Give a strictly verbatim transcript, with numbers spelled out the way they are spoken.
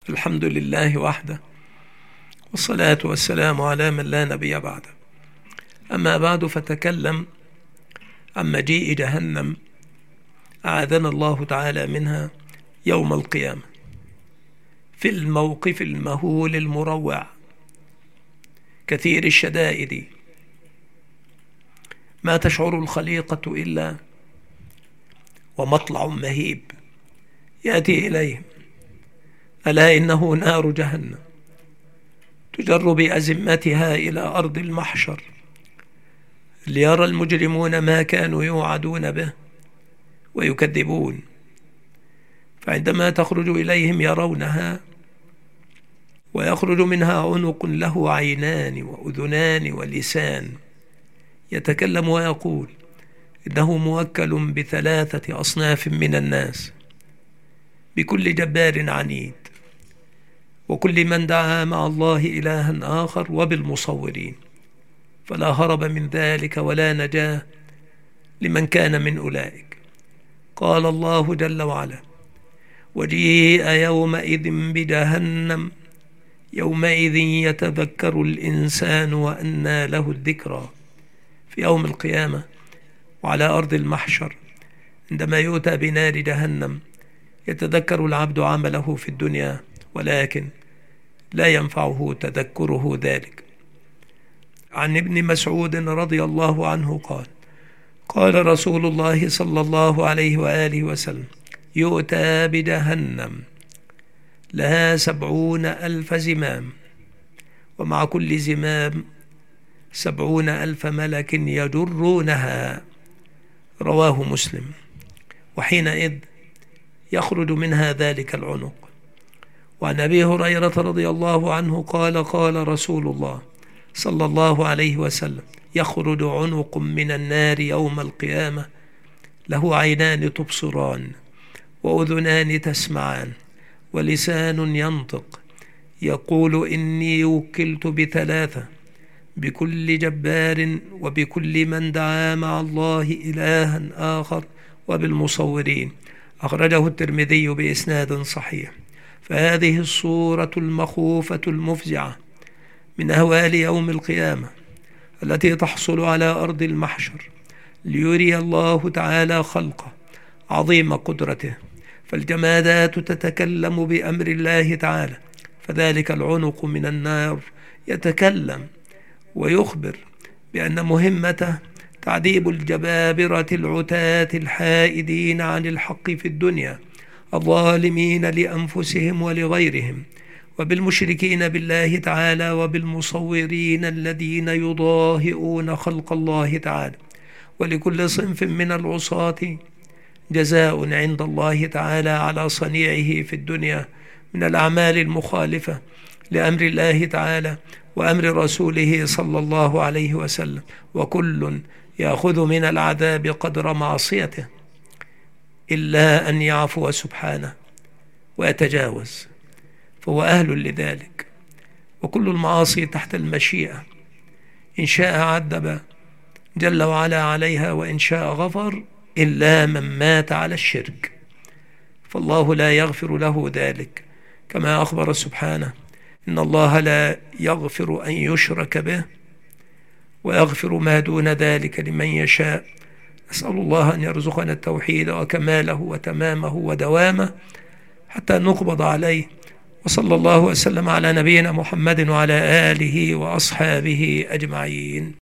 الحمد لله وحده، والصلاة والسلام على من لا نبي بعده. أما بعد، فتكلم عن مجيء جهنم أعاذنا الله تعالى منها يوم القيامة في الموقف المهول المروع كثير الشدائد، ما تشعر الخليقة إلا ومطلع مهيب يأتي إليهم، ألا إنه نار جهنم تجر بأزمتها إلى أرض المحشر ليرى المجرمون ما كانوا يوعدون به ويكذبون. فعندما تخرج إليهم يرونها، ويخرج منها عنق له عينان وأذنان ولسان، يتكلم ويقول إنه موكل بثلاثة أصناف من الناس، بكل جبار عنيد، وكل من دعا مع الله إلها آخر، وبالمصورين، فلا هرب من ذلك ولا نجاة لمن كان من أولئك. قال الله جل وعلا: وجيء يومئذ بجهنم يومئذ يتذكر الإنسان وأنى له الذكرى. في يوم القيامة وعلى أرض المحشر، عندما يؤتى بنار جهنم، يتذكر العبد عمله في الدنيا، ولكن لا ينفعه تذكره ذلك. عن ابن مسعود رضي الله عنه قال: قال رسول الله صلى الله عليه وآله وسلم: يؤتى بجهنم لها سبعون ألف زمام، ومع كل زمام سبعون ألف ملك يجرونها. رواه مسلم. وحينئذ يخرج منها ذلك العنق. وعن أبي هريرة رضي الله عنه قال: قال رسول الله صلى الله عليه وسلم: يخرج عنق من النار يوم القيامة له عينان تبصران، وأذنان تسمعان، ولسان ينطق، يقول: إني وكلت بثلاثة، بكل جبار، وبكل من دعا مع الله إلها آخر، وبالمصورين. أخرجه الترمذي بإسناد صحيح. فهذه الصورة المخوفة المفزعة من أهوال يوم القيامة التي تحصل على أرض المحشر ليري الله تعالى خلقه عظيم قدرته، فالجمادات تتكلم بأمر الله تعالى، فذلك العنق من النار يتكلم ويخبر بأن مهمته تعذيب الجبابرة العتاة الحائدين عن الحق في الدنيا، الظالمين لأنفسهم ولغيرهم، وبالمشركين بالله تعالى، وبالمصورين الذين يضاهئون خلق الله تعالى. ولكل صنف من العصاة جزاء عند الله تعالى على صنيعه في الدنيا من الأعمال المخالفة لأمر الله تعالى وأمر رسوله صلى الله عليه وسلم، وكل يأخذ من العذاب قدر معصيته، إلا أن يعفو سبحانه ويتجاوز، فهو أهل لذلك. وكل المعاصي تحت المشيئة، إن شاء عذب جل وعلا عليها، وإن شاء غفر، إلا من مات على الشرك، فالله لا يغفر له ذلك، كما أخبر سبحانه: إن الله لا يغفر أن يشرك به ويغفر ما دون ذلك لمن يشاء. أسأل الله أن يرزقنا التوحيد وكماله وتمامه ودوامه حتى نقبض عليه. وصلى الله وسلم على نبينا محمد وعلى آله وأصحابه أجمعين.